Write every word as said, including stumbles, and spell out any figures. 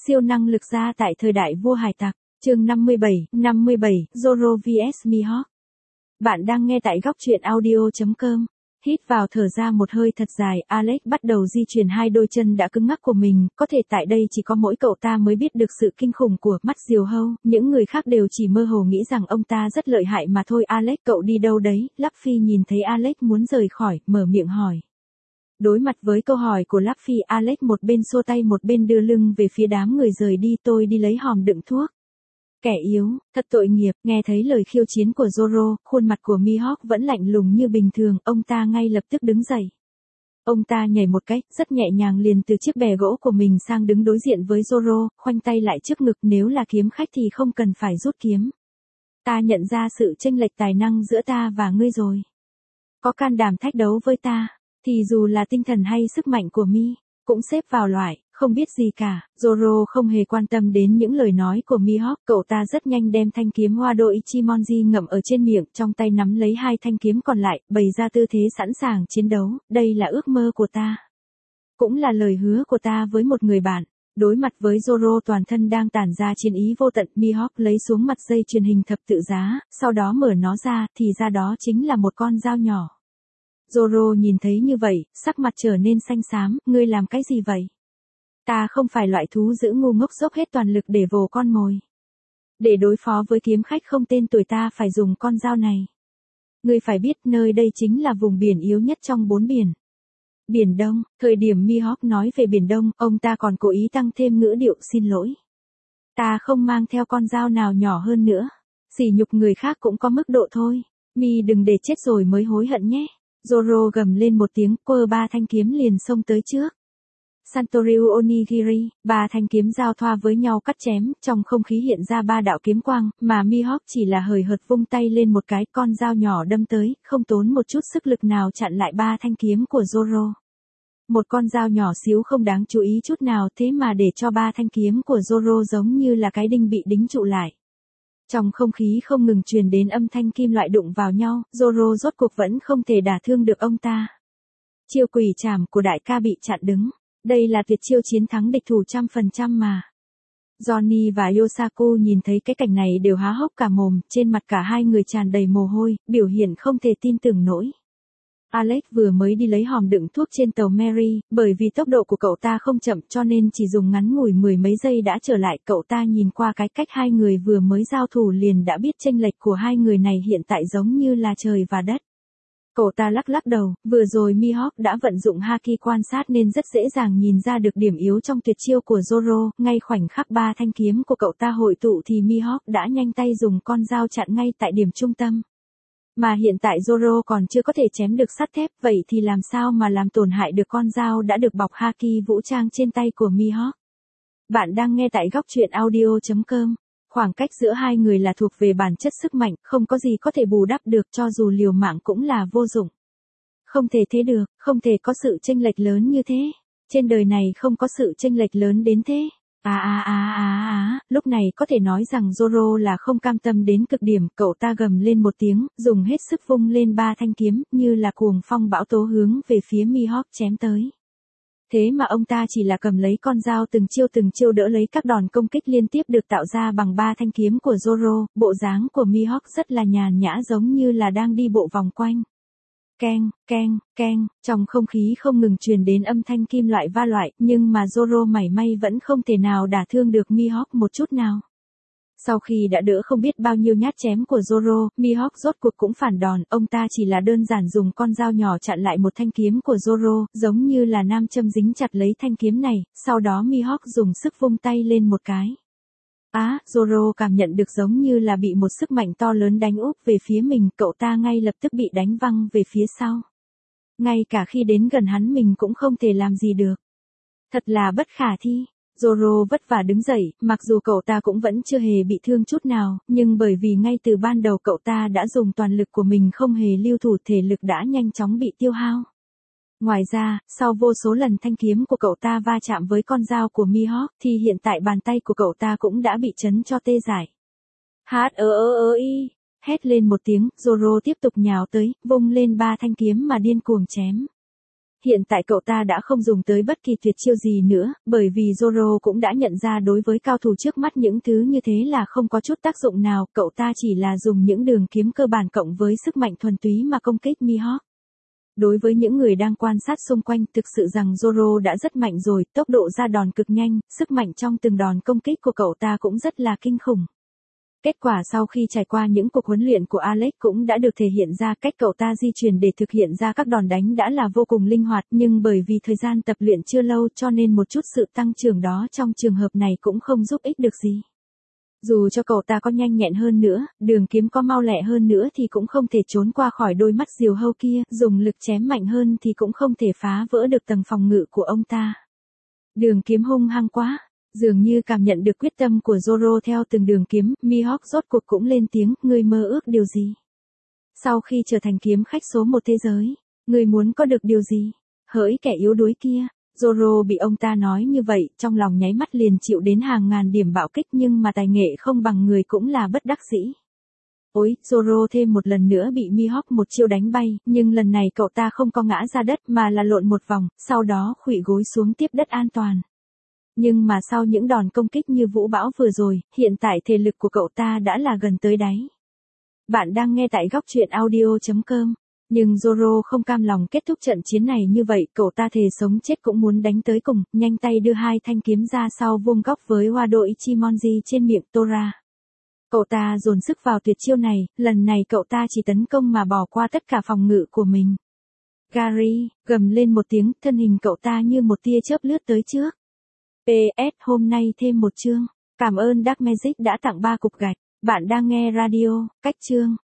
Siêu năng lực gia tại thời đại vua hải tặc, chương năm mươi bảy, năm mươi bảy, Zoro vs Mihawk. Bạn đang nghe tại góc truyện audio chấm com. Hít vào thở ra một hơi thật dài, Alex bắt đầu di chuyển hai đôi chân đã cứng ngắc của mình, có thể tại đây chỉ có mỗi cậu ta mới biết được sự kinh khủng của mắt diều hâu, những người khác đều chỉ mơ hồ nghĩ rằng ông ta rất lợi hại mà thôi. Alex, cậu đi đâu đấy? Luffy nhìn thấy Alex muốn rời khỏi, mở miệng hỏi. Đối mặt với câu hỏi của Luffy, Alex một bên xua tay một bên đưa lưng về phía đám người rời đi. Tôi đi lấy hòm đựng thuốc. Kẻ yếu, thật tội nghiệp. Nghe thấy lời khiêu chiến của Zoro, khuôn mặt của Mihawk vẫn lạnh lùng như bình thường, ông ta ngay lập tức đứng dậy. Ông ta nhảy một cái, rất nhẹ nhàng liền từ chiếc bè gỗ của mình sang đứng đối diện với Zoro, khoanh tay lại trước ngực. Nếu là kiếm khách thì không cần phải rút kiếm. Ta nhận ra sự chênh lệch tài năng giữa ta và ngươi rồi. Có can đảm thách đấu với ta, thì dù là tinh thần hay sức mạnh của Mi, cũng xếp vào loại không biết gì cả. Zoro không hề quan tâm đến những lời nói của Mihawk, cậu ta rất nhanh đem thanh kiếm Wado Ichimonji ngậm ở trên miệng, trong tay nắm lấy hai thanh kiếm còn lại, bày ra tư thế sẵn sàng chiến đấu. Đây là ước mơ của ta, cũng là lời hứa của ta với một người bạn. Đối mặt với Zoro toàn thân đang tản ra chiến ý vô tận, Mihawk lấy xuống mặt dây truyền hình thập tự giá, sau đó mở nó ra, thì ra đó chính là một con dao nhỏ. Zoro nhìn thấy như vậy, sắc mặt trở nên xanh xám. Ngươi làm cái gì vậy? Ta không phải loại thú dữ ngu ngốc dốc hết toàn lực để vồ con mồi. Để đối phó với kiếm khách không tên tuổi ta phải dùng con dao này. Ngươi phải biết nơi đây chính là vùng biển yếu nhất trong bốn biển. Biển Đông. Thời điểm Mihawk nói về Biển Đông, ông ta còn cố ý tăng thêm ngữ điệu xin lỗi. Ta không mang theo con dao nào nhỏ hơn nữa. Sỉ nhục người khác cũng có mức độ thôi. Mi đừng để chết rồi mới hối hận nhé. Zoro gầm lên một tiếng, quơ ba thanh kiếm liền xông tới trước. Santoryu Onigiri, ba thanh kiếm giao thoa với nhau cắt chém, trong không khí hiện ra ba đạo kiếm quang, mà Mihawk chỉ là hời hợt vung tay lên một cái, con dao nhỏ đâm tới, không tốn một chút sức lực nào chặn lại ba thanh kiếm của Zoro. Một con dao nhỏ xíu không đáng chú ý chút nào, thế mà để cho ba thanh kiếm của Zoro giống như là cái đinh bị đính trụ lại. Trong không khí không ngừng truyền đến âm thanh kim loại đụng vào nhau, Zoro rốt cuộc vẫn không thể đả thương được ông ta. Chiêu quỷ trảm của đại ca bị chặn đứng. Đây là tuyệt chiêu chiến thắng địch thủ trăm phần trăm mà. Johnny và Yosaku nhìn thấy cái cảnh này đều há hốc cả mồm, trên mặt cả hai người tràn đầy mồ hôi, biểu hiện không thể tin tưởng nổi. Alex vừa mới đi lấy hòm đựng thuốc trên tàu Mary, bởi vì tốc độ của cậu ta không chậm cho nên chỉ dùng ngắn ngủi mười mấy giây đã trở lại. Cậu ta nhìn qua cái cách hai người vừa mới giao thủ liền đã biết chênh lệch của hai người này hiện tại giống như là trời và đất. Cậu ta lắc lắc đầu, vừa rồi Mihawk đã vận dụng Haki quan sát nên rất dễ dàng nhìn ra được điểm yếu trong tuyệt chiêu của Zoro, ngay khoảnh khắc ba thanh kiếm của cậu ta hội tụ thì Mihawk đã nhanh tay dùng con dao chặn ngay tại điểm trung tâm. Mà hiện tại Zoro còn chưa có thể chém được sắt thép, vậy thì làm sao mà làm tổn hại được con dao đã được bọc Haki vũ trang trên tay của Mihawk. Bạn đang nghe tại góc truyện audio chấm com. Khoảng cách giữa hai người là thuộc về bản chất sức mạnh, không có gì có thể bù đắp được, cho dù liều mạng cũng là vô dụng. Không thể thế được, không thể có sự chênh lệch lớn như thế. Trên đời này không có sự chênh lệch lớn đến thế. À à à à à, lúc này có thể nói rằng Zoro là không cam tâm đến cực điểm, cậu ta gầm lên một tiếng, dùng hết sức vung lên ba thanh kiếm, như là cuồng phong bão tố hướng về phía Mihawk chém tới. Thế mà ông ta chỉ là cầm lấy con dao từng chiêu từng chiêu đỡ lấy các đòn công kích liên tiếp được tạo ra bằng ba thanh kiếm của Zoro, bộ dáng của Mihawk rất là nhàn nhã giống như là đang đi bộ vòng quanh. Keng, keng, keng, trong không khí không ngừng truyền đến âm thanh kim loại va loại, nhưng mà Zoro mảy may vẫn không thể nào đả thương được Mihawk một chút nào. Sau khi đã đỡ không biết bao nhiêu nhát chém của Zoro, Mihawk rốt cuộc cũng phản đòn, ông ta chỉ là đơn giản dùng con dao nhỏ chặn lại một thanh kiếm của Zoro, giống như là nam châm dính chặt lấy thanh kiếm này, sau đó Mihawk dùng sức vung tay lên một cái. Á, à, Zoro cảm nhận được giống như là bị một sức mạnh to lớn đánh úp về phía mình, cậu ta ngay lập tức bị đánh văng về phía sau. Ngay cả khi đến gần hắn mình cũng không thể làm gì được. Thật là bất khả thi. Zoro vất vả đứng dậy, mặc dù cậu ta cũng vẫn chưa hề bị thương chút nào, nhưng bởi vì ngay từ ban đầu cậu ta đã dùng toàn lực của mình không hề lưu thủ, thể lực đã nhanh chóng bị tiêu hao. Ngoài ra, sau vô số lần thanh kiếm của cậu ta va chạm với con dao của Mihawk thì hiện tại bàn tay của cậu ta cũng đã bị chấn cho tê dại. Hát ơ ơ ơ y, hét lên một tiếng, Zoro tiếp tục nhào tới, vung lên ba thanh kiếm mà điên cuồng chém. hiện tại cậu ta đã không dùng tới bất kỳ tuyệt chiêu gì nữa, bởi vì Zoro cũng đã nhận ra đối với cao thủ trước mắt những thứ như thế là không có chút tác dụng nào, cậu ta chỉ là dùng những đường kiếm cơ bản cộng với sức mạnh thuần túy mà công kích Mihawk. Đối với những người đang quan sát xung quanh, thực sự rằng Zoro đã rất mạnh rồi, tốc độ ra đòn cực nhanh, sức mạnh trong từng đòn công kích của cậu ta cũng rất là kinh khủng. Kết quả sau khi trải qua những cuộc huấn luyện của Alex cũng đã được thể hiện ra, cách cậu ta di chuyển để thực hiện ra các đòn đánh đã là vô cùng linh hoạt, nhưng bởi vì thời gian tập luyện chưa lâu cho nên một chút sự tăng trưởng đó trong trường hợp này cũng không giúp ích được gì. Dù cho cậu ta có nhanh nhẹn hơn nữa, đường kiếm có mau lẹ hơn nữa thì cũng không thể trốn qua khỏi đôi mắt diều hâu kia, dùng lực chém mạnh hơn thì cũng không thể phá vỡ được tầng phòng ngự của ông ta. Đường kiếm hung hăng quá. Dường như cảm nhận được quyết tâm của Zoro theo từng đường kiếm, Mihawk rốt cuộc cũng lên tiếng, ngươi mơ ước điều gì? Sau khi trở thành kiếm khách số một thế giới, ngươi muốn có được điều gì? Hỡi kẻ yếu đuối kia, Zoro bị ông ta nói như vậy, trong lòng nháy mắt liền chịu đến hàng ngàn điểm bạo kích, nhưng mà tài nghệ không bằng người cũng là bất đắc dĩ. Ôi, Zoro thêm một lần nữa bị Mihawk một chiêu đánh bay, nhưng lần này cậu ta không có ngã ra đất mà là lộn một vòng, sau đó khuỵu gối xuống tiếp đất an toàn. Nhưng mà sau những đòn công kích như vũ bão vừa rồi, hiện tại thể lực của cậu ta đã là gần tới đáy. Bạn đang nghe tại góc truyện audio chấm com. Nhưng Zoro không cam lòng kết thúc trận chiến này như vậy, cậu ta thề sống chết cũng muốn đánh tới cùng, nhanh tay đưa hai thanh kiếm ra sau vuông góc với Wado Ichimonji trên miệng Tora. Cậu ta dồn sức vào tuyệt chiêu này, lần này cậu ta chỉ tấn công mà bỏ qua tất cả phòng ngự của mình. Gary, gầm lên một tiếng, thân hình cậu ta như một tia chớp lướt tới trước. pê ét hôm nay thêm một chương. Cảm ơn Dark Magic đã tặng ba cục gạch. Bạn đang nghe radio, cách chương.